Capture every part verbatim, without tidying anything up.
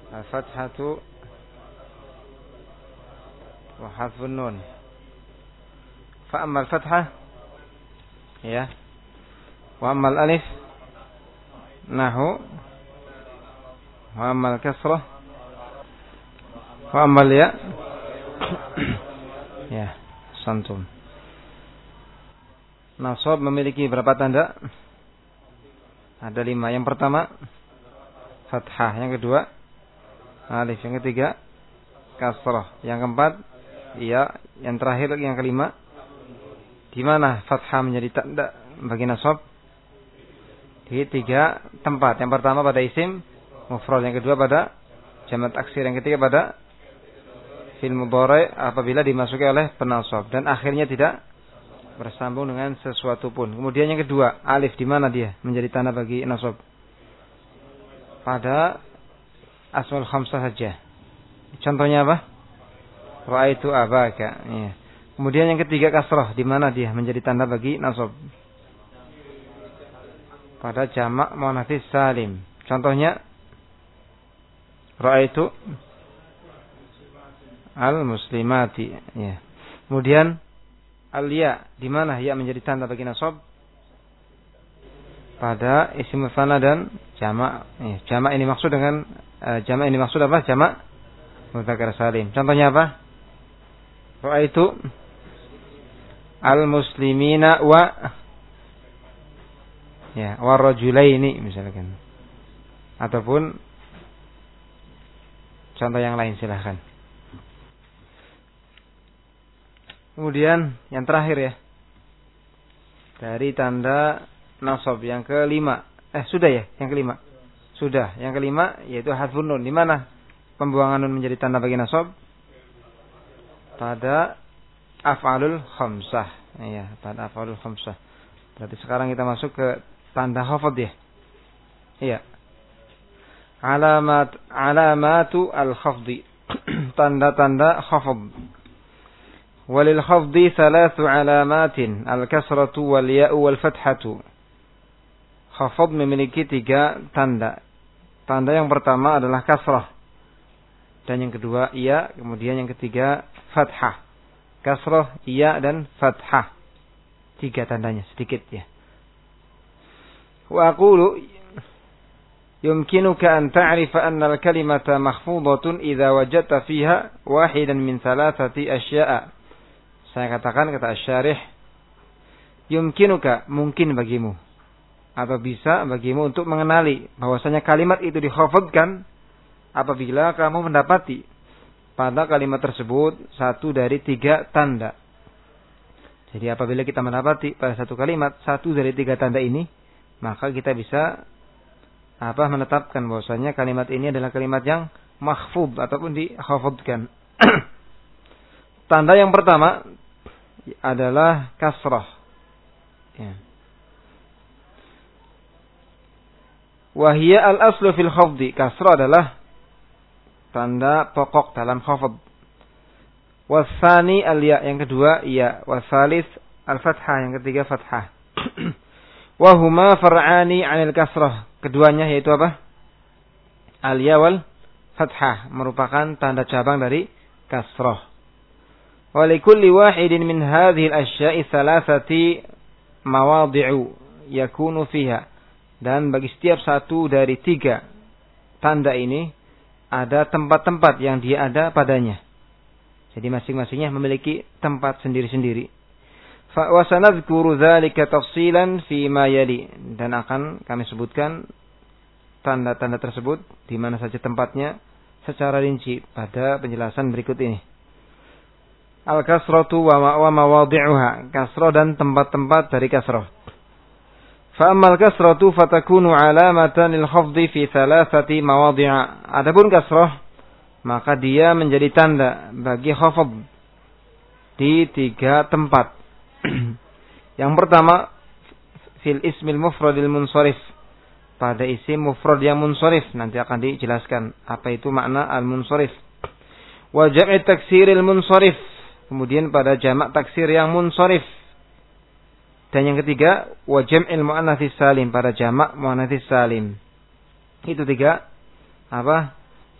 al-fathatu wa hadfun nun. Fa amma al-fathah ya. Wa amma al-alif nahu. Wa amma al-kasrah wa amma al-ya ya, santum. Nasab memiliki berapa tanda? Ada lima. Yang pertama fathah, yang kedua alif, yang ketiga kasrah, yang keempat ya, yang terakhir yang kelima. Di mana fathah menjadi tanda bagi nasab? Di tiga tempat. Yang pertama pada isim mufrad, yang kedua pada jamak taksir, yang ketiga pada fi'il mudhari apabila dimasuki oleh penasab, dan akhirnya tidak bersambung dengan sesuatu pun. Kemudian yang kedua, alif, di mana dia menjadi tanda bagi nasab? Pada asmaul khamsah saja. Contohnya apa? Ra'aitu abaka. Ya. Kemudian yang ketiga kasrah, di mana dia menjadi tanda bagi nasab? Pada jamak muannats salim. Contohnya ra'aitu al-muslimati. Ya. Kemudian al-ya, di mana ya menjadi tanda bagi nasab? Pada isim mufrad dan jamak. Ya. Jamak ini maksud dengan uh, jamak ini maksud apa? Jamak mudzakkar salim. Contohnya apa? Ra'aitu al-muslimina wa ya, warajulaini misalkan. Ataupun contoh yang lain silahkan. Kemudian yang terakhir ya, dari tanda nasab yang kelima. Eh sudah ya, yang kelima. Sudah, yang kelima yaitu hadfun nun. Di mana pembuangan nun menjadi tanda bagi nasab? Pada af'alul khamsah. Iya, pada af'alul khamsah. Berarti sekarang kita masuk ke tanda khafd ya. Iya. Alamat alamatu al-khafdi. Tanda-tanda khafd. Walil khafdi thalathu alamatin, al-kasratu wal ya'u wal fathatu. Khafd memiliki tiga tanda. Tanda yang pertama adalah kasrah. Dan yang kedua iya, kemudian yang ketiga fathah. Kasrah, iya dan fathah. Tiga tandanya, sedikit ya. Wa aqulu yumkinuka an ta'rifa anna al-kalimata makhfudatun idza wajadta fiha wahidan min thalathati asya'a. Saya katakan, kata asy-syarih, yumkinuka, mungkin bagimu atau bisa bagimu untuk mengenali bahwasanya kalimat itu dikhafadkan apabila kamu mendapati pada kalimat tersebut satu dari tiga tanda. Jadi apabila kita mendapati pada satu kalimat satu dari tiga tanda ini, maka kita bisa apa menetapkan bahwasanya kalimat ini adalah kalimat yang makhfud ataupun dikhafadkan. Tanda yang pertama adalah kasrah. Ya. Wahia al-aslu fil khafdi. Kasrah adalah tanda pokok dalam khafd. Wasani al-ya, yang kedua ya. Wasalis al-fathah, yang ketiga fathah. Wahuma far'ani 'anil kasrah. Keduanya yaitu apa? Al-ya wal fathah, merupakan tanda cabang dari kasrah. Wa likulli wahidin min hadhihi al-asya'i thalathati mawadhi'u yakunu fiha. Dan bagi setiap satu dari tiga tanda ini ada tempat-tempat yang dia ada padanya. Jadi masing-masingnya memiliki tempat sendiri-sendiri. Fa wa sanadhkuru dzalika tafsilan fi ma yali, dan akan kami sebutkan tanda-tanda tersebut di mana saja tempatnya secara rinci pada penjelasan berikut ini. Al-kasratu wa mawadhi'uha, kasrah dan tempat-tempat dari kasrah. Fa ammal kasratu fatakunu alamatan lil khafdi fi thalathati mawadhi'a. Adapun kasrah maka dia menjadi tanda bagi khafd di tiga tempat. Yang pertama fil ismil mufradil munsharif, pada isim mufrad yang munsharif. Nanti akan dijelaskan apa itu makna al-munsharif. Wa jam'i taksiril munsharif, kemudian pada jamak taksir yang munsharif. Dan yang ketiga, wa jam'il muannatsis salim, pada jamak muannatsis salim. Itu tiga apa?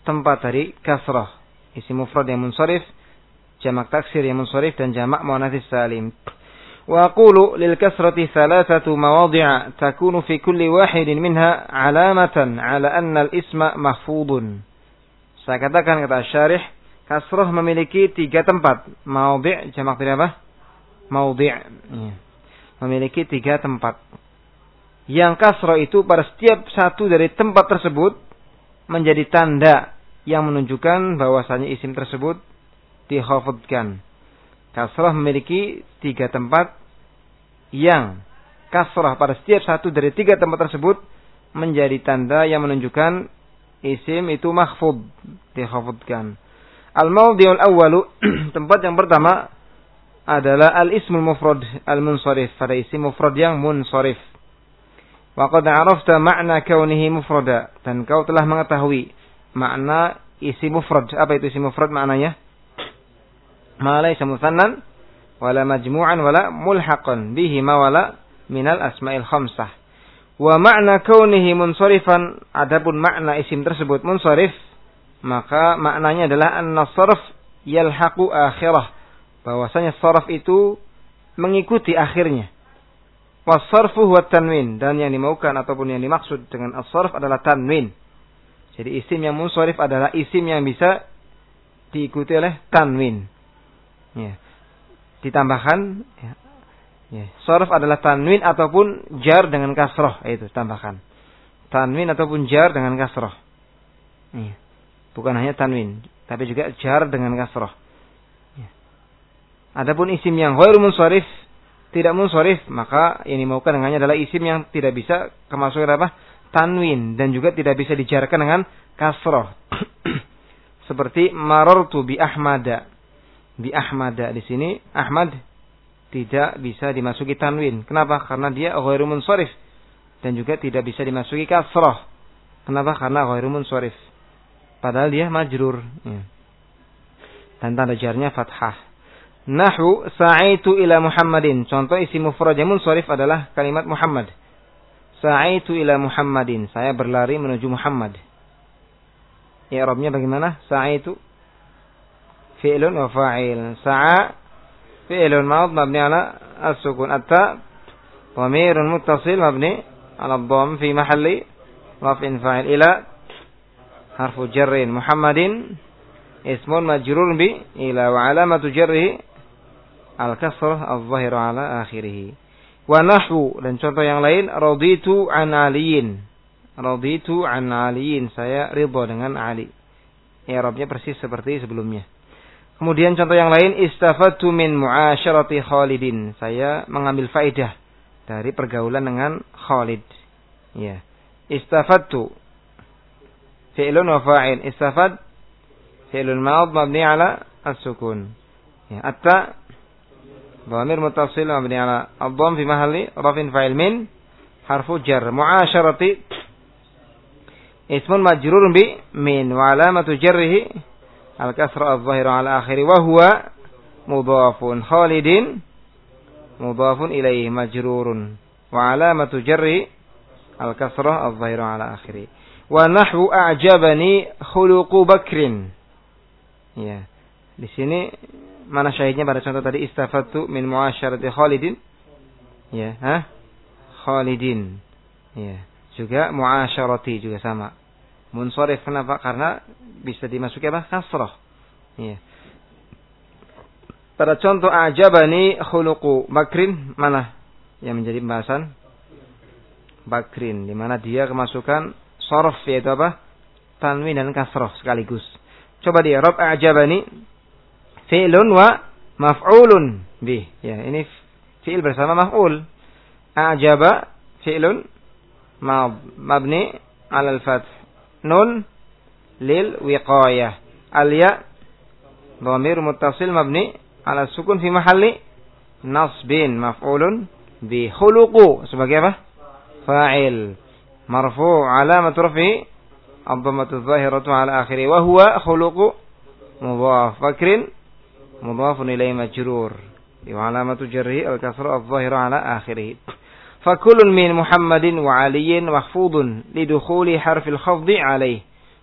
tempat dari kasrah. Isim mufrad yang munsharif, jamak taksir yang munsharif, dan jamak muannats salim. Wa aqulu lil kasrati thalathatu mawadhi'a takunu fi kulli wahidin minha 'alamatan 'ala anna al-isma mahfudun. Saya katakan, kata syarih, kasrah memiliki tiga tempat. Mawadhi' jamak dari apa? Mawadhi'. Ya. Memiliki tiga tempat. Yang kasrah itu pada setiap satu dari tempat tersebut menjadi tanda yang menunjukkan bahwasanya isim tersebut dikhafadkan. Kasrah memiliki tiga tempat yang kasrah pada setiap satu dari tiga tempat tersebut menjadi tanda yang menunjukkan isim itu mahfud, dikhafadkan. Al-mawdi'ul awwalu, tempat yang pertama adalah al-ismul mufrad al-munsharif, pada isim mufrad yang munsharif. Wa qad 'arafta ma'na kaunihi mufrada, dan kau telah mengetahui makna isim mufrad. Apa itu isim mufrad maknanya? Ma laysa muthannan wala majmu'an wala mulhaqan bihi ma wala minal asma'il khamsah. Wa ma'na kaunihi munsharifan, adapun makna isim tersebut munsharif, maka maknanya adalah anna sarf yalhaqu akhirah, bahwasanya sarf itu mengikuti akhirnya. Was-sarfu huwa tanwin, dan yang dimaukan ataupun yang dimaksud dengan as-sarf adalah tanwin. Jadi isim yang munsharif adalah isim yang bisa diikuti oleh tanwin. Ya. Ditambahkan, ya. Ya. Sarf adalah tanwin ataupun jar dengan kasrah, itu tambahkan. Tanwin ataupun jar dengan kasrah. Ya. Bukan hanya tanwin, tapi juga jar dengan kasrah. Ya. Adapun isim yang ghairu munsharif, tidak munsharif, maka yang dimaukan dengannya adalah isim yang tidak bisa kemasukan apa? Tanwin, dan juga tidak bisa dijarkan dengan kasrah. Seperti marartu bi Ahmada. Bi Ahmada, di sini Ahmad tidak bisa dimasuki tanwin. Kenapa? Karena dia ghairu munsharif, dan juga tidak bisa dimasuki kasrah. Kenapa? Karena ghairu munsharif. Padahal dia majrur. Ya. Dan tanda jarnya fathah. Nahu sa'aitu ila Muhammadin. Contoh isim mufrad yang munsharif adalah kalimat Muhammad. Sa'aitu ila Muhammadin. Saya berlari menuju Muhammad. I'rabnya bagaimana? Sa'aitu fi'lun wa fa'il. Sa'a fi'lun ma'ud mabni ala as-sukun. Atta dhamirun muttasil mabni ala dhamm fi mahalli raf'in fa'il. Ila harfu jarrin. Muhammadin ismun majrur bi ila, wa alamatu jarrihi al-kasrah adh-dhahira ala akhirih. Wa nahwu, dan contoh yang lain, raditu an aliyin. Raditu an aliyin, saya ridha dengan Ali. I'rabnya persis seperti sebelumnya. Kemudian contoh yang lain, istafadtu min mu'asyarati Khalidin. Saya mengambil faedah dari pergaulan dengan Khalid. Ya. Istafadtu fi'lun wa fa'il. Istafad fi'lun ma'ud mabni ala as-sukun. Ya, atta dhamir muttasil mabni ala ad-dhamm fi mahalli raf'in fa'il min harfu jar. Mu'asyarati ismun majrurun bi min, wa alamatu jarrihi al-kasra adh-dhahira ala akhiri, wa huwa mudhafun. Khalidin mudhafun ilaihi majrurun, wa alamatu jarrihi al-kasra adh-dhahira ala akhiri. Wa nahwu a'jabani khuluqu Bakrin. Ya. Di sini mana syahidnya pada contoh tadi, istafadtu min mu'asyarati Khalidin. Ya, ha? Khalidin. Ya. Juga mu'asyarati juga sama. Munsharif, kenapa? Karena bisa dimasuki apa? Kasrah. Ya. Pada contoh a'jabani khuluqu Bakrin, mana yang menjadi pembahasan? Bakrin, di mana dia kemasukan sarf, yaitu apa? Tanwin dan kasrah sekaligus. Coba dia, Rabb a'jabani fi'lun wa maf'ulun bih. Ya, ini fi'il bersama maf'ul. A'jaba fi'lun mabni 'ala al-fath. Nun lil wiqayah. Al-ya dhamir muttasil mabni 'ala sukun fi mahalli nasbin, maf'ulun bi. Khuluqu sebagai apa? Fa'il. Marfu' alamatu raf'i ad-dhammatu adh-dhahiratu 'ala akhirih, wa huwa khuluqu mudhaf. Bakrin mudhafun ilayhi majrur, wa alamatu jarrihi al-kasra adh-dhahira 'ala akhirih. Fa kullun min Muhammadin wa 'Aliyin mahfudun lidukhuli harfil khafdi 'alayh,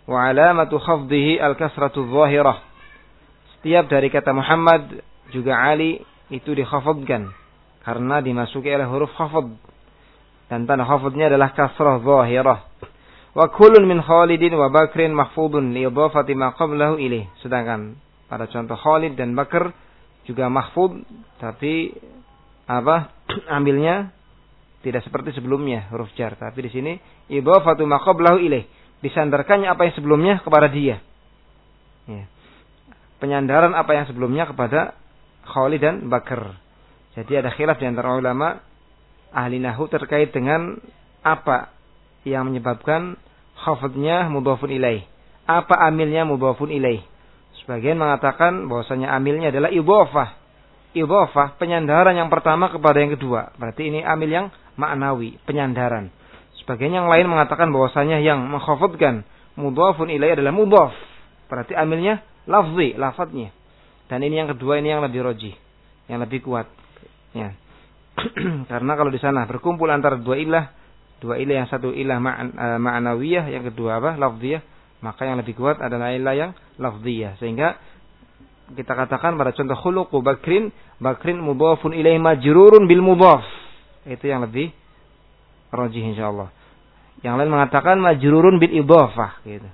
Wa alamatu khafdihi al-kasratu dhahirah. Setiap dari kata Muhammad juga Ali itu dikhafadkan karena dimasuki oleh huruf khafad. Dan tanda khafadnya adalah kasrah dhahirah. Wa kullun min Khalidin wa Bakrin mahfudun li idhafati ma qablahu ilaih. Sedangkan pada contoh Khalid dan Bakr juga mahfud tapi apa? Ambilnya tidak seperti sebelumnya huruf jar, tapi di sini idhafatu ma qablahu ilaih. Disandarkannya apa yang sebelumnya kepada dia. Ya. Penyandaran apa yang sebelumnya kepada Khalid dan Bakr. Jadi ada khilaf di antara ulama ahli nahwu terkait dengan apa yang menyebabkan khafadnya mudhafun ilaih. Apa amilnya mudhafun ilaih? Sebagian mengatakan bahwasanya amilnya adalah idhafah. Idhafah penyandaran yang pertama kepada yang kedua. Berarti ini amil yang maknawi, penyandaran. Sebagian yang lain mengatakan bahwasanya yang mengkhafadkan mudhafun ilaih adalah mudhaf. Berarti amilnya lafzi, lafadznya. Dan ini yang kedua, ini yang lebih rajih, yang lebih kuat. Ya. Karena kalau di sana berkumpul antara dua ilah, dua ilah yang satu ilah ma'nawiyah, yang kedua apa? Lafziyah, maka yang lebih kuat adalah ilah yang lafziyah. Sehingga kita katakan pada contoh khuluqu Bakrin, Bakrin mudhafun ilaih majrurun bil mudhaf. Itu yang lebih rajih insyaallah. Yang lain mengatakan majrurun bil idhafah gitu.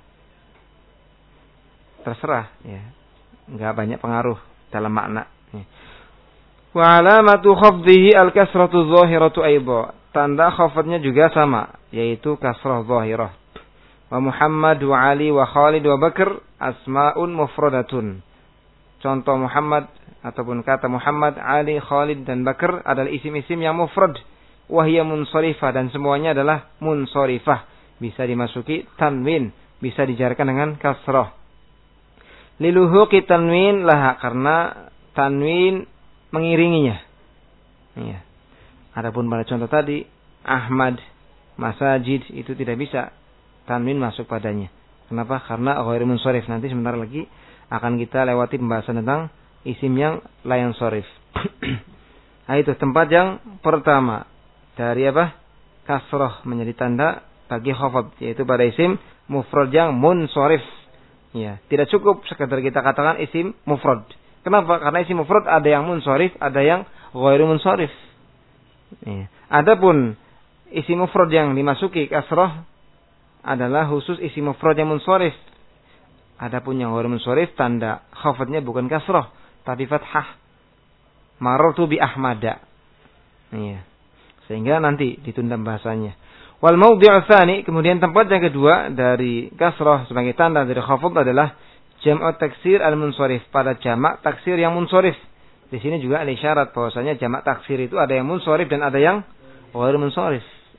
Terserah ya. Enggak banyak pengaruh dalam makna. Ya. Wa alamatu khafdihi al-kasratu dhahiratu aidha. Tanda khafadnya juga sama, yaitu kasrah dhahirah. Wa Muhammad wa Ali wa Khalid wa Bakr asma'un mufradatun. Contoh Muhammad ataupun kata Muhammad, Ali, Khalid dan Bakr adalah isim-isim yang mufrad. Wa hiya munsharifah, dan semuanya adalah munsharifah. Bisa dimasuki tanwin, bisa dijarkan dengan kasrah. Liluhuqi tanwin laha, karena tanwin mengiringinya. Iya. Adapun pada contoh tadi Ahmad, Masajid, itu tidak bisa tanwin masuk padanya. Kenapa? Karena ghairu munsharif. Nanti sebentar lagi akan kita lewati pembahasan tentang isim yang la yansharif. Nah, itu tempat yang pertama dari apa? Kasrah menjadi tanda bagi khafad, yaitu pada isim mufrad yang munsharif. Ya, tidak cukup sekadar kita katakan isim mufrad. Kenapa? Karena isim mufrad ada yang munsharif, ada yang ghairu munsharif. Ya. Adapun isim mufrad yang dimasuki kasrah adalah khusus isim mufrad yang munsharif. Adapun yang ghairu munsharif tanda khafadnya bukan kasrah, tapi fathah. Marartu bi Ahmada. Ya. Sehingga nanti ditunda bahasanya. Wal mawdi'u tsani, kemudian tempat yang kedua dari kasrah sebagai tanda dari khafad adalah jam'u taksir al-munsharif, pada jamak taksir yang munsharif. Di sini juga ada isyarat bahwasanya jamak taksir itu ada yang munsharif dan ada yang ghairu munsharif.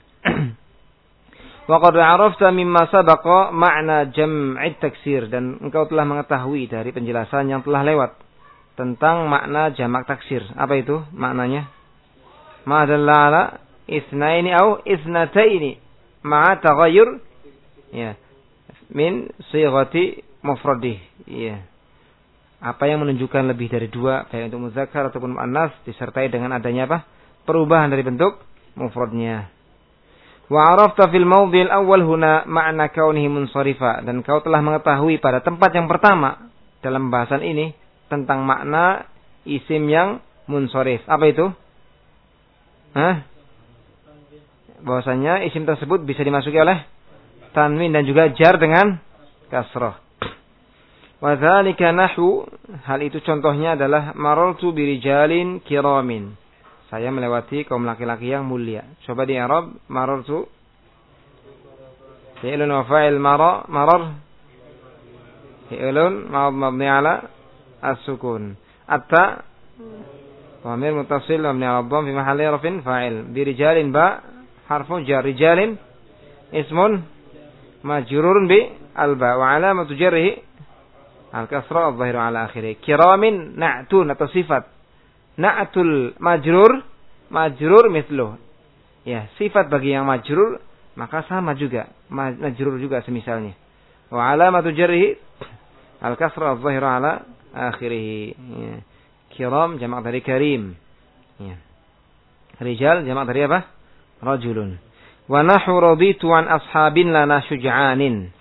Wa qad 'arafta mimma sabaqa ma'na jam'i taksir, dan engkau telah mengetahui dari penjelasan yang telah lewat tentang makna jamak taksir. Apa itu maknanya? Ma dalla ala isnaini au isnataini ma'a taghayyur ya min sighati mufradih. Ya. Apa yang menunjukkan lebih dari dua, baik untuk muzakkar ataupun muannas, disertai dengan adanya apa? Perubahan dari bentuk mufradnya. Wa 'arafta fil mawdhi'il awwal huna ma'na kaunihi munsarifa, dan kau telah mengetahui pada tempat yang pertama dalam bahasan ini tentang makna isim yang munsharif. Apa itu? Hah? Bahwasanya isim tersebut bisa dimasuki oleh tanwin dan juga jar dengan kasrah. Wa dzalika nahwu, hal itu contohnya adalah marartu birijalin kiramin. Saya melewati kaum laki-laki yang mulia. Coba di i'rab marartu. Fi'lun wa fa'il mara marar. Fi'lun mabni ala as-sukun. Atta dhamir muttasil mabni ala dhamm fi mahalli rafin fa'il. Birijalin ba harfu jar, rijalin ismun majrurun bi alba wa alamatu jarrihi al-kasra adh-dhahiru ala akhirih. Kiramin na'tun atau sifat. Na'tul majrur, majrur mithluh. Ya, sifat bagi yang majrur maka sama juga, majrur juga semisalnya. Wa alamatu jarrihi al-kasra adh-dhahiru ala akhirih. Ya. Kiram jamak dari karim. Ya. Rijal jamak dari apa? Rajulun. Wa nahu raditu an ashabin lana syuja'anin.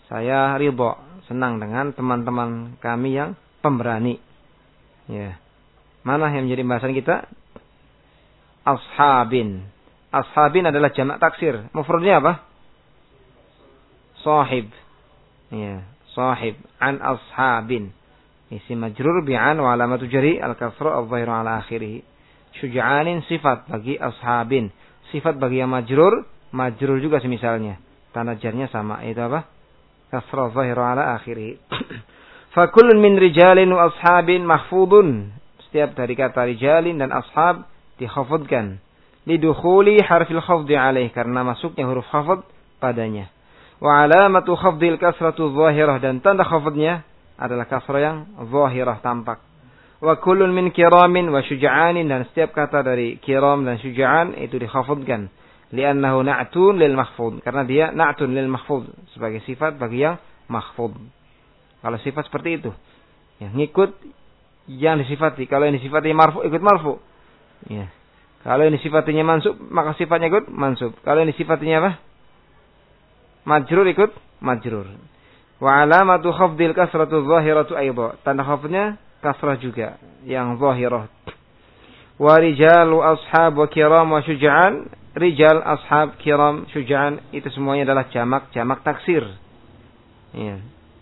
Saya ridho, senang dengan teman-teman kami yang pemberani. Ya. Mana yang menjadi pembahasan kita? Ashabin. Ashabin adalah jamak taksir. Mufradnya apa? Sahib. Ya, sahib an ashabin. Isim majrur bi'an wa alamatu jari al-kasra adh-dhahiru ala akhirih. Syuja'anin sifat bagi ashabin. Sifat bagi yang majrur, majrur juga semisalnya. Tanda jarnya sama, itu apa? Kasra adh-dhahiru ala akhirih. Fa kullun min rijalin wa ashabin mahfudun. Setiap dari kata rijalin dan ashab dikhafadkan. Lidukhuli harfil khafdi alaih, karena masuknya huruf khafd padanya. Wa alamatu khafdil kasratu dhahirah, dan tanda khafdnya adalah kasrah yang zahirah, tampak. Wa kullun min kiramin wa syuja'anin, dan setiap kata dari kiram dan syuja'an itu dikhafdkan. Li'annahu na'tun lil mahfud, karena dia na'tun lil mahfud, sebagai sifat bagi yang mahfud. Kalau sifat seperti itu, ya, ngikut yang disifati. Kalau yang disifati marfu, ikut marfu. Ya. Kalau yang disifatinya mansub, maka sifatnya ikut mansub. Kalau yang disifatinya apa? Majrur, ikut majrur. Wa alamatu khafdil kasratu zahiratu aidha. Tanda khafdnya kasrah juga yang zahirah. Wa rijalu ashab wa kiram wa syuja'an. Rijal, ashab, kiram, syuja'an, itu semuanya adalah jamak jamak taksir. Ya.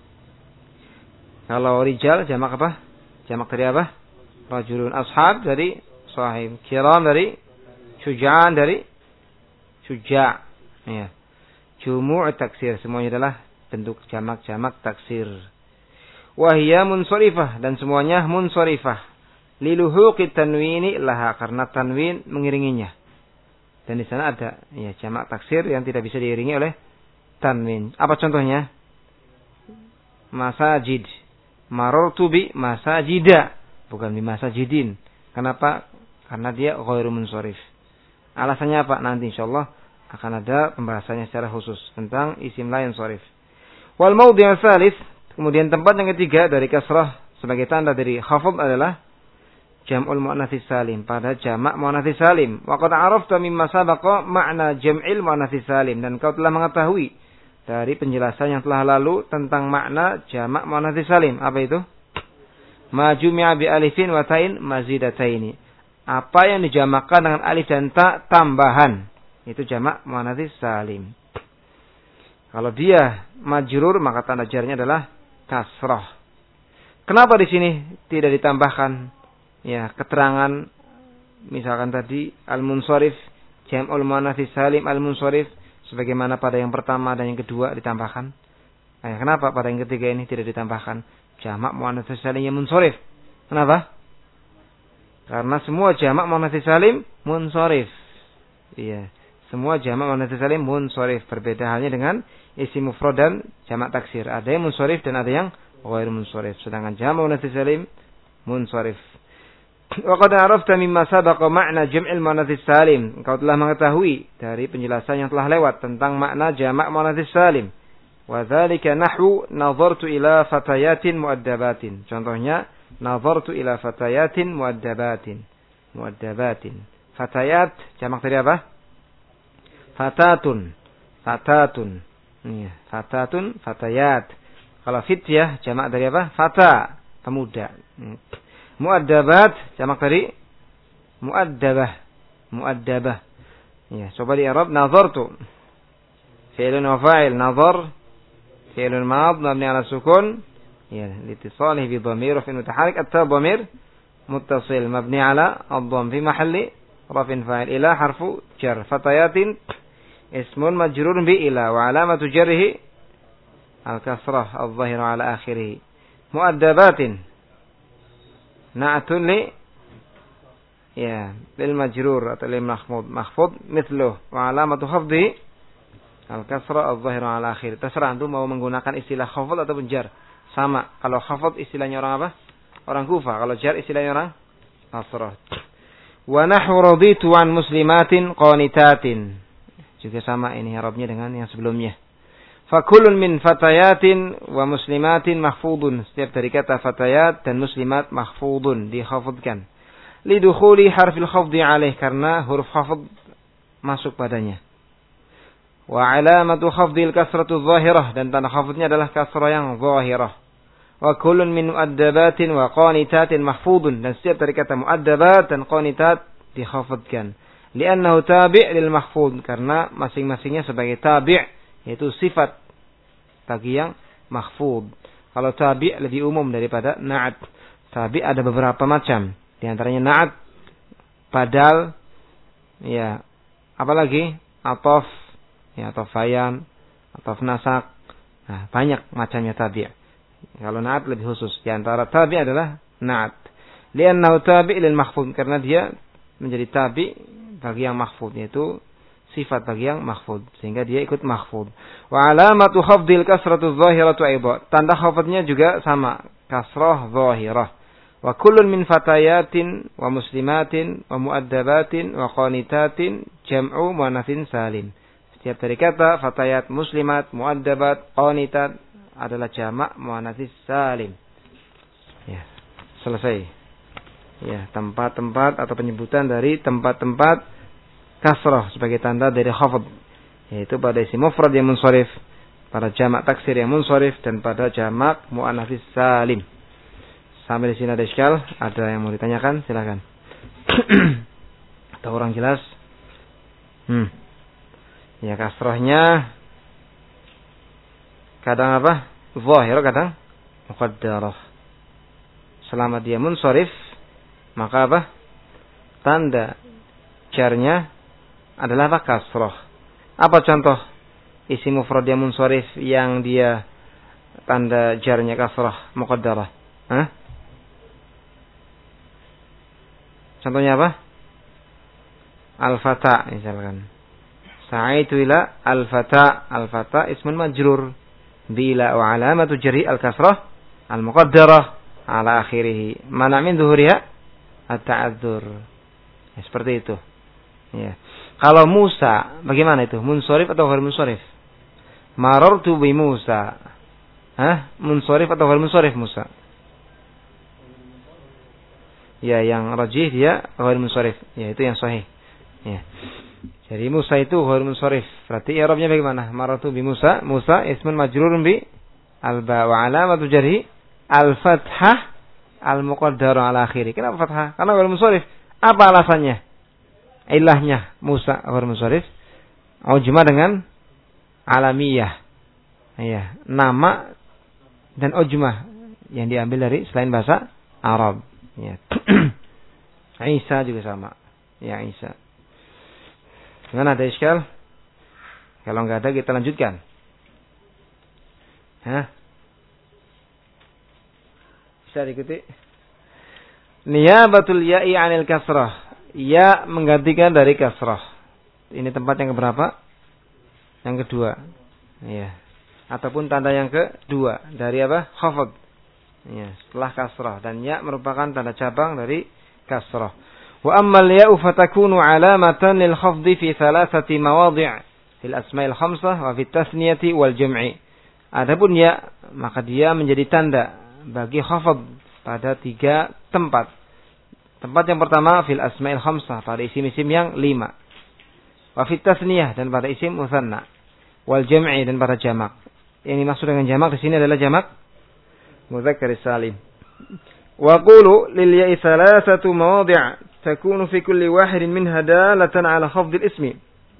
Kalau rijal jamak apa? Jamak dari apa? Rajulun. Ashab dari sahib. Kiram dari syuja'an dari syuja'. Ya. Jumu' taksir, semuanya adalah bentuk jamak-jamak taksir. Wahiyya munsharifah, dan semuanya munsharifah. Liluhuqit tanwini laha, karena tanwin mengiringinya. Dan di sana ada ya jamak taksir yang tidak bisa diiringi oleh tanwin. Apa contohnya? Masajid. Marartu bi masajida, bukan bi masajidin. Kenapa? Karena dia ghairu munsharif. Alasannya apa? Nanti insyaallah akan ada pembahasannya secara khusus tentang isim lain sharif. Wal mawdi' tsalits, kemudian tempat yang ketiga dari kasrah sebagai tanda dari khafd adalah jam'ul muannats salim, pada jamak muannats salim. Wa qad 'arafta mimma sabaqa ma'na jam'il muannats salim, dan kau telah mengetahui dari penjelasan yang telah lalu tentang makna jamak muannats salim. Apa itu? Ma jumi'a bi alifin wa ta'in mazidataini. Apa yang dijamakkan dengan alif dan ta tambahan, itu jamak muannats salim. Kalau dia majrur, maka tanda jarnya adalah kasrah. Kenapa di sini tidak ditambahkan ya keterangan, misalkan tadi al-munsharif, jam'ul muannats salim al-munsharif, sebagaimana pada yang pertama dan yang kedua ditambahkan? Nah, kenapa pada yang ketiga ini tidak ditambahkan jamak muannats salim yang munsharif? Kenapa? Karena semua jamak muannats salim munsharif. Iya, semua jamak muannats salim munsharif. Berbeda halnya dengan isim mufrad dan jamak taksir. Ada yang munsharif dan ada yang ghair munsharif. Sedangkan jamak muannats salim munsharif. Wa qad 'arafta mimma sabaqa ma'na jam'il muannats salim. Engkau telah mengetahui dari penjelasan yang telah lewat tentang makna jamak muannats salim. Wa dzalika nahwu nazartu ila fatayatin muaddabatin. Contohnya nazartu ila fatayatin muaddabatin. Muaddabatin. Fatayat jamak dari apa? Fatatun. Fatatun. Iya, fatatun, fatayat. Kalau fityah jamak dari apa? Fata, pemuda. Muaddabat jamak dari muaddabah. Muaddabah. Ya, coba di Arab nazartu. Fi'lun wa fa'il, nazar fi'lun madh mabni 'ala sukun. Ya, litisalihi bi dhamir raf'in mutaharrik, at-dhamir muttasil mabni 'ala ad-dhamm fi mahalli raf'in fa'il. Ila harfu jar. Fatayatin ismun majrurun bi ila wa 'alamatu jarrihi al-kasrah adh-dhahiru 'ala akhirih. Muaddabatin na'tun li ya lil majrur atau lil mahmud mahfud mithluh wa alamatu khafdhi al kasra adh-dhahiru ala akhir. Terserah antum mau menggunakan istilah khafd ataupun jar, sama. Kalau khafd istilahnya orang apa? Orang Kufah. Kalau jar istilahnya orang Basrah. Wa nahwu raditu an muslimatin qanitatin, juga sama ini Arabnya dengan yang sebelumnya. Fakulun min fatayatin wa muslimatin mahfudun. Setiap dari kata fatayat dan muslimat mahfudun, dikhafdkan. Lidukhuli harfil khafdi alaih, karena huruf khafd masuk padanya. Wa alamatu khafdil kasratu zahirah, dan tanda khafdnya adalah kasrah yang zahirah. Wa kullun min muaddabatin wa qanitatin mahfudun, dan setiap dari kata muaddabat dan qanitat dikhafdkan. Li'annahu tabi' lil mahfud, karena masing-masingnya sebagai tabi', yaitu sifat bagi yang mahfud. Kalau tabi' lebih umum daripada na'at. Tabi' ada beberapa macam, di antaranya na'at, badal, ya, apalagi atof, ya, atof bayan, atof nasak. Nah, banyak macamnya tabi'. Kalau na'at lebih khusus. Di antara tabi' adalah na'at. Li'annahu tabi' lil mahfud, karena dia menjadi tabi' bagi yang mahfud, yaitu sifat bagi yang mahfud, sehingga dia ikut mahfud. Wa alamatu khafdil kasratu zahiratu aidha, tanda khafdnya juga sama, kasrah zahirah. Wa kullun min fatayatin wa muslimatin wa muaddabatin wa qanitatin jam'u muannatsin salim. Setiap dari kata fatayat, muslimat, muaddabat, qanitat adalah jamak muannatsis salim. Ya, selesai. Ya, tempat-tempat atau penyebutan dari tempat-tempat kasrah sebagai tanda dari khafd, yaitu pada isim mufrad yang munsharif, pada jamak taksir yang munsharif, dan pada jamak muannatsis salim. Sampai di sini ada iskal? Ada yang mau ditanyakan? Silakan. Atau orang jelas? Hmm. Ya, kasrahnya kadang apa? Zahir, kadang muqaddarah. Selama dia munsharif, maka apa? Tanda jarnya adalah apa? Kasrah. Apa contoh isim mufrad yang munsharif yang dia tanda jarnya kasrah muqaddarah? Hah? Contohnya apa? Al-fata misalkan. Sa'aitu ila al-fata. Al-fata ismun majrur bila wa alamatu jarhi al-kasrah al-muqaddarah ala akhirih. Mana min dhuhuriha at-ta'adzur. Ya, seperti itu. Ya. Kalau Musa, bagaimana itu? Munsharif atau ghair munsharif? Marartu bi Musa. Hah? Munsharif atau ghair munsharif Musa? Ya, yang rajih dia ghair munsharif. Ya, itu yang sahih. Ya. Jadi Musa itu ghair munsharif. Berarti i'rabnya bagaimana? Marartu bi Musa. Musa ismun majrurun bi al-ba wa alamatu jarhi al-fathah al-muqaddarah ala akhiri. Kenapa fathah? Karena ghair munsharif. Apa alasannya? Ilahnya Musa ghair munsharif. Ujma dengan alamiyah. Ya, nama dan ujma yang diambil dari selain bahasa Arab. Ya. Isa juga sama. Ya, Isa. Dengan ada iskal? Kalau enggak ada kita lanjutkan. Hah? Bisa diikuti. Niyabatul ya'i 'anil kasrah. Ya menggantikan dari kasrah. Ini tempat yang keberapa? Yang kedua. Ya. Ataupun tanda yang kedua dari apa? Khafd. Ya, setelah kasrah, dan ya merupakan tanda cabang dari kasrah. Wa ammal ya'u fatakunu 'alamatan lil khafdi fi thalathati mawadhi' fil asma'il khamsah wa fit tasniyati wal jam'i. Adapun ya, maka dia menjadi tanda bagi khafd pada tiga tempat. Tempat yang pertama fil asma'il khamsah, pada isim-isim yang lima. Wa fit tasniyah, dan pada isim mutsanna. Wal jam'i, dan pada jamak. Yang dimaksud dengan jamak di sini adalah jamak mudzakkar salim. Wa qulu lil ya'i thalathatu mawadhi' takunu fi kulli wahidin minha dalatan 'ala khafdil ismi.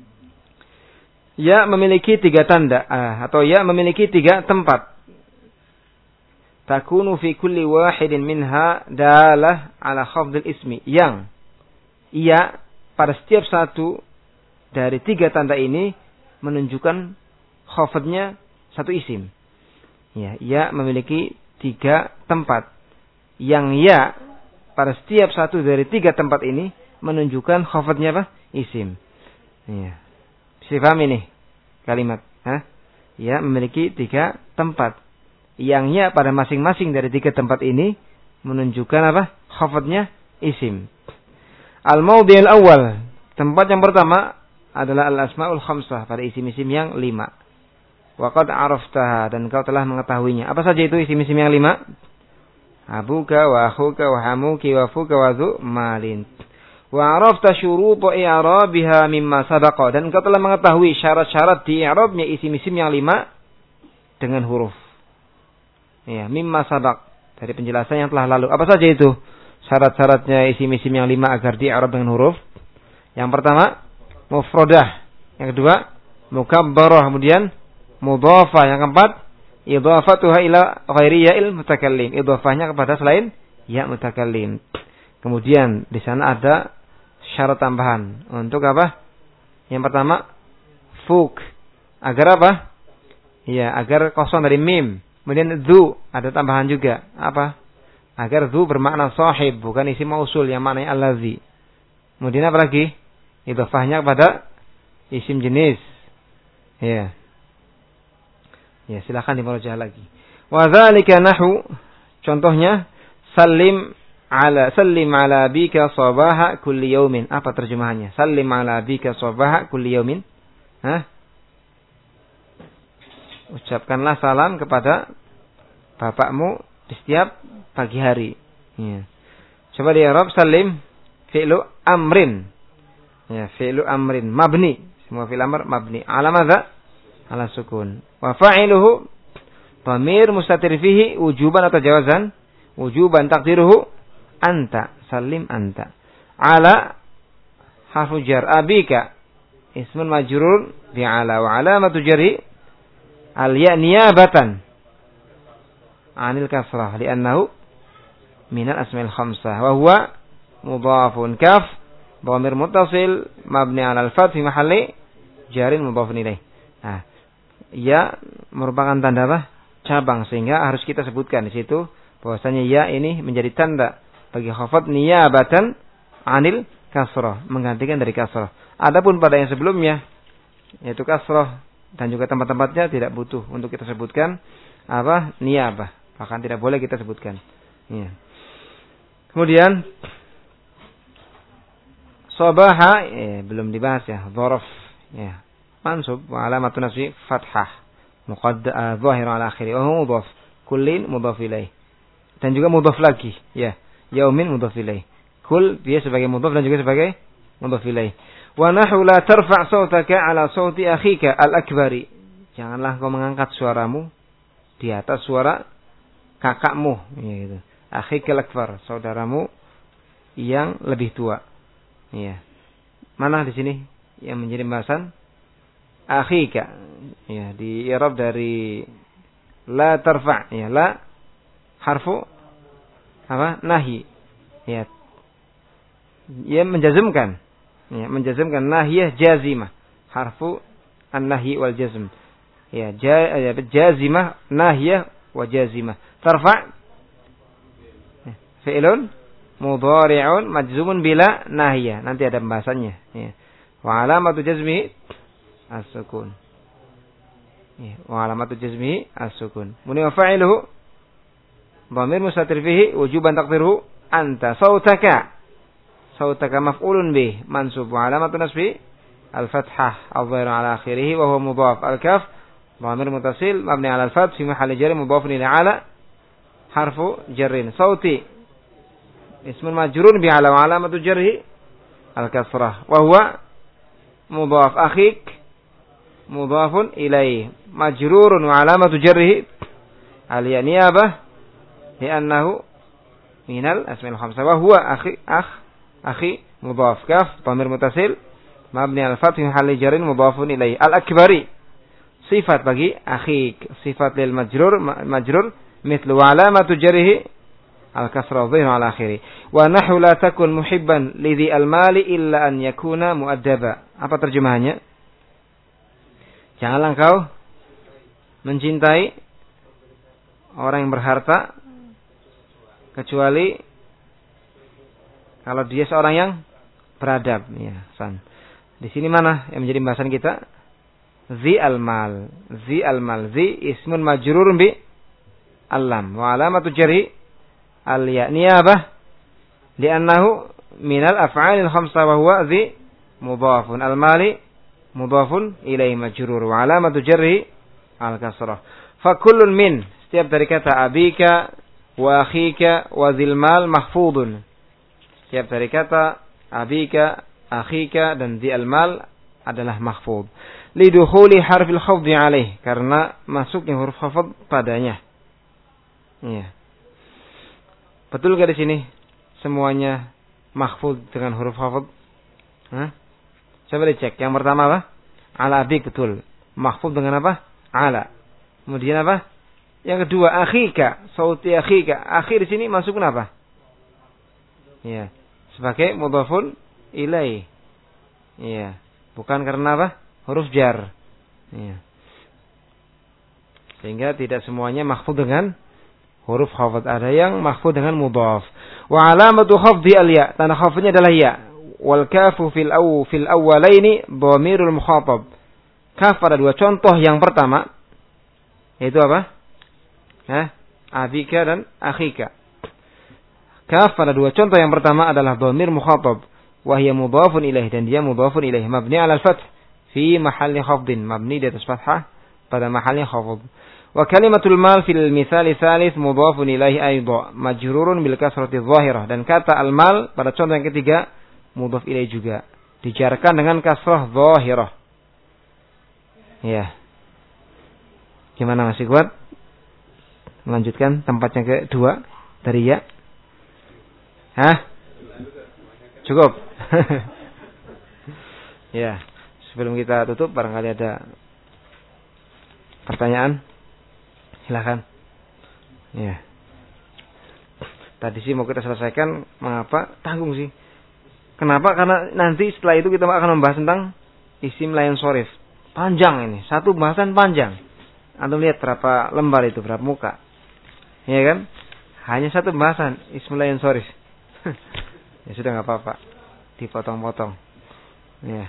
Ya memiliki tiga tanda, atau ya memiliki tiga tempat. Takunu fi kulli wahidin minha dalah ala khafdil ismi, yang ia pada setiap satu dari tiga tanda ini menunjukkan khafdnya satu isim. Ya, ia memiliki tiga tempat, yang ya pada setiap satu dari tiga tempat ini menunjukkan khafdnya apa? Isim. Ya. Bisa paham ini kalimat? Hah? Ya memiliki tiga tempat, yang ya pada masing-masing dari tiga tempat ini menunjukkan apa? Khafdnya isim. Al-mawdi' al-awwal, tempat yang pertama adalah al-asma'ul khamsah, pada isim-isim yang lima. Wa qad araftaha, dan kau telah mengetahuinya. Apa saja itu isim-isim yang lima? Abuka wa akhuka wa hamuki wa fuka wa dhu malin. Wa 'arafta syuruta i'rabiha mimma sabaqa, dan engkau telah mengetahui syarat-syarat di i'rabnya isim-isim yang lima dengan huruf. Ya, mimma sabaq, dari penjelasan yang telah lalu. Apa saja itu syarat-syaratnya isim-isim yang lima agar di i'rab dengan huruf? Yang pertama, mufradah. Yang kedua, mukabbarah. Kemudian mudhafah. Yang keempat, idhafatuha ila ghairi ya'il mutakallim. Idhafahnya kepada selain ya mutakallim. Kemudian di sana ada syarat tambahan. Untuk apa? Yang pertama, fuk. Agar apa? Ya, agar kosong dari mim. Kemudian dzu, ada tambahan juga. Apa? Agar dzu bermakna sahib, bukan isim mausul yang maknanya allazi. Kemudian apa lagi? Idhafahnya kepada isim jenis. Ya. Ya, silakan dimurojaah lagi. Wa dzalika nahu, contohnya salim ala sallim ala bika sabaha kulli yaumin. Apa terjemahannya? Sallim ala bika sabaha kulli yaumin. Hah? Ucapkanlah salam kepada bapakmu di setiap pagi hari. Ya. Coba di Arab, salim fi'lu amrin. Ya, fi'lu amrin mabni. Semua fi'il amr mabni. Ala madza? Ala sukun. Wa fa'iluhu dhamir mustatir fihi wujuban atau jawazan? Wujuban taqdiruhu anta. Salim anta. Ala harfu jar. Abika ismun majrur bi ala wa alamatu jarhi al-ya niyabatan anil kasrah li'annahu minal asma'il khamsah wa huwa mudhafun. Kaf dhamir muttasil mabni 'ala al-fath fi mahalli jarin mudhafun ilaih. Nah, ya merupakan tanda apa? Cabang, sehingga harus kita sebutkan di situ bahwasanya ya ini menjadi tanda bagi khafad niyabatan anil kasrah, menggantikan dari kasrah. Adapun pada yang sebelumnya yaitu kasrah dan juga tempat-tempatnya tidak butuh untuk kita sebutkan apa niyabah, bahkan tidak boleh kita sebutkan. Ya. Kemudian sabaha eh, belum dibahas ya, dzaraf ya, mansub wa alamatun nasbi fathah muqaddar zahir ala akhiri wa huwa mudhaf kullin mudhaf ilaih, dan juga mudhaf lagi ya, yaumin mudhaf ilaih, kul dia sebagai mudhaf dan juga sebagai mudhaf ilaih. Wa nahu la tarfa' sautaka ala sauti akhika al-akbari. Janganlah kau mengangkat suaramu di atas suara kakakmu, ya gitu. Akhika al-akbar, saudaramu yang lebih tua. Ya. Mana di sini yang menjadi bahasan? Akhika. Ya, di i'rab dari la tarfa', ya, la harfu apa? Nahi. Ya. Ia menjazmkan. Ya, menjazmkan nahiyah jazimah, harfu an-nahi wal jazm. Ya, ja, jazimah, nahiyah wa jazimah. Tarfa' fi'lun mudhari'un majzumun bila nahiyah. Nanti ada pembahasannya. Ya. Wa alamatu jazmihi as-sukun. Ya, wa alamatu jazmihi as-sukun. Muni wa fa'iluhu dhamir mustatir fihi wujuban taqdiruhu anta sautaka. Sautaka maf'ulun bih mansub wa alamatu nasbi al-fathah adh-dhahir ala akhirih wa huwa mudhaf. Al-kaf dhamir muttasil mabni ala al-fath fi mahalli jar mudhaf ila ala harfu jarrin. Sauti ismun majrur bi ala wa alamatu jarhi al-kasrah wa huwa mudhaf. Akhik mudhafun ilaih majrurun wa alamatu jarhi al-ya niyabah li'annahu minal asma'il khamsah wa huwa akhi akh akhi mudhaf. Kaf dhamir muttasil mabni al fath fi mahalli jarrin mudhafun ilaih. Al akbari sifat bagi akhik, sifat lil majrur majrur mithlu wa alamatu jarhi al kasra dhahir ala akhiri. Wa nahu la takun muhibban lidhi al mali illa an yakuna muaddaba. Apa terjemahannya? Janganlah engkau mencintai orang yang berharta kecuali kalau dia seorang yang beradab, ya, san. Di sini mana yang menjadi pembahasan kita? Zi al-mal, zi al-mal, zi ismun majrurun bi al-lam wa alamatu jarhi al-ya niyabah li'annahu minal af'alil khamsah wa huwa zi mudhafun al-mali mudhafun ilaihi majrur wa alamatu jarhi al-kasrah. Fa kullun min, setiap dari kata abika wa akhika wa zil mal mahfudun. Setiap dari kata abika, akhika dan di al-mal adalah mahfuz. Lidukhuli harfil khafdi alaih, karena masuknya huruf khafd padanya. Iya. Betul enggak di sini semuanya mahfuz dengan huruf khafd? Hah? Coba dicek. Yang pertama apa? Ala abik, betul. Mahfuz dengan apa? Ala. Kemudian apa? Yang kedua akhika, sauti akhika. Akhir di sini masuk kenapa? Iya. Sebagai mudhafun ilaih. Iya. Bukan karena apa? Huruf jar. Ya. Sehingga tidak semuanya mahfuz dengan huruf khafd. Ada yang mahfuz dengan mudhaf. Wa alamatu khafdi al-ya. Tanda khafdnya adalah ya. Wal kafu fil aw fil awwalaini dhamirul mukhatab. Kaf pada dua contoh yang pertama yaitu apa? Hah? Abika dan akhika. Kaf pada dua contoh yang pertama adalah dhamir mukhatab. Wa hiya mudhafun ilaih, dan dia mudhafun ilaih. Mabni ala al-fath. Fi mahalli khafdin, mabni di atas fathah pada mahalnya khafd. Wa kalimatul mal fil mithal tsalits mudhafun ilaihi aidha majrurun bil kasrati dhahirah, dan kata al mal pada contoh yang ketiga mudhaf ilaihi juga dijarkan dengan kasrah dhahirah. Ya. Gimana, masih kuat? Melanjutkan tempat yang kedua dari ya. Hah? Cukup. Ya. Sebelum kita tutup, barangkali ada pertanyaan, silakan. Ya. Tadi sih mau kita selesaikan, mengapa tanggung sih? Kenapa? Karena nanti setelah itu kita akan membahas tentang isim lain sorif. Panjang ini, satu bahasan panjang. Antum lihat berapa lembar itu, berapa muka, ya kan? Hanya satu bahasan isim lain sorif. Ya sudah, nggak apa-apa, dipotong-potong. Ya.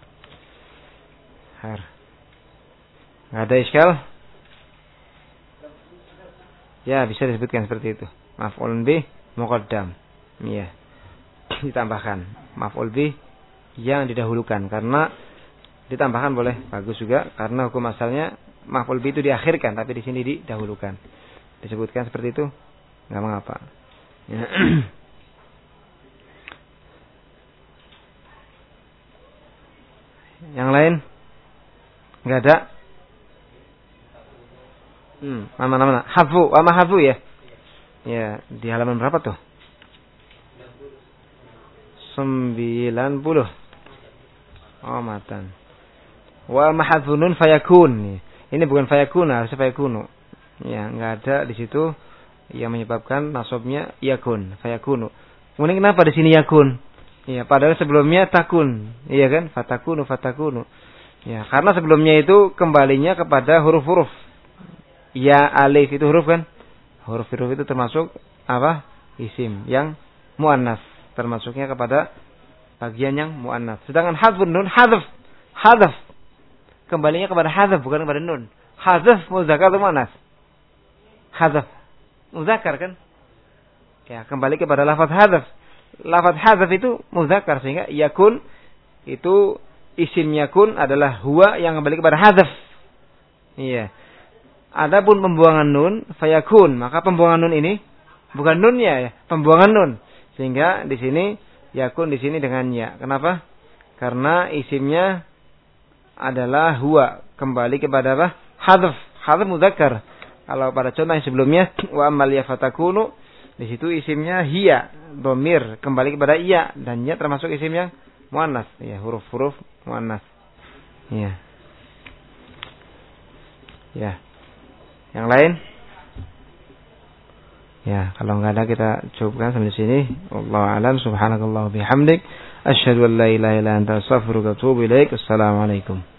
Nggak ada iskal? Ya, bisa disebutkan seperti itu. Maf'ul bih muqaddam. Iya. Ditambahkan maf'ul bih yang didahulukan, karena ditambahkan boleh, bagus juga, karena hukum asalnya maf'ul bih itu diakhirkan, tapi di sini didahulukan. Disebutkan seperti itu, nggak mengapa. Ya. Yang lain? Enggak ada? Hmm, mana-mana? Hafu, sama hafu ya? Ya, di halaman berapa tuh? sembilan puluh. Oh, matan. Wa mahadzunun fayakun. Ini bukan fayakun, harusnya fayakunu. Ya, enggak ada di situ yang menyebabkan nasabnya yakun, fayakunu. Kemudian kenapa di sini yakun? Ya, padahal sebelumnya takun. Iya kan? Fatakunu, fatakunu. Ya, karena sebelumnya itu kembalinya kepada huruf-huruf. Ya, alif itu huruf kan? Huruf-huruf itu termasuk apa? Isim yang muannas, termasuknya kepada bagian yang muannas. Sedangkan hadzfun nun, hadzf, hadzf kembalinya kepada hadzf, bukan kepada nun. Hadzf muzakkar atau muannas? Hadzf muzakkar kan? Ya, kembali kepada lafaz hadzf. Lafaz hadzf itu muzakkar, sehingga yakun itu isim yakun adalah huwa yang kembali kepada hadzf. Iya. Adapun pembuangan nun fayakun, maka pembuangan nun ini bukan nunnya ya, pembuangan nun. Sehingga di sini yakun di sini dengan ya. Kenapa? Karena isimnya adalah huwa, kembali kepada apa? Hadzf. Hadzf muzakkar. Kalau pada contoh yang sebelumnya wa amal ya fatakunu, di situ isimnya hiya, dhamir, kembali kepada iya, dan ya termasuk isim yang muannas, ya, huruf-huruf muannas. Ya. Ya. Yang lain? Ya, kalau enggak ada kita cukupkan sampai sini. Wallahu a'lam. Subhanakallah bihamdik, asyhadu an la ilaha illa anta astaghfiruka wa atubu ilaik. Assalamualaikum.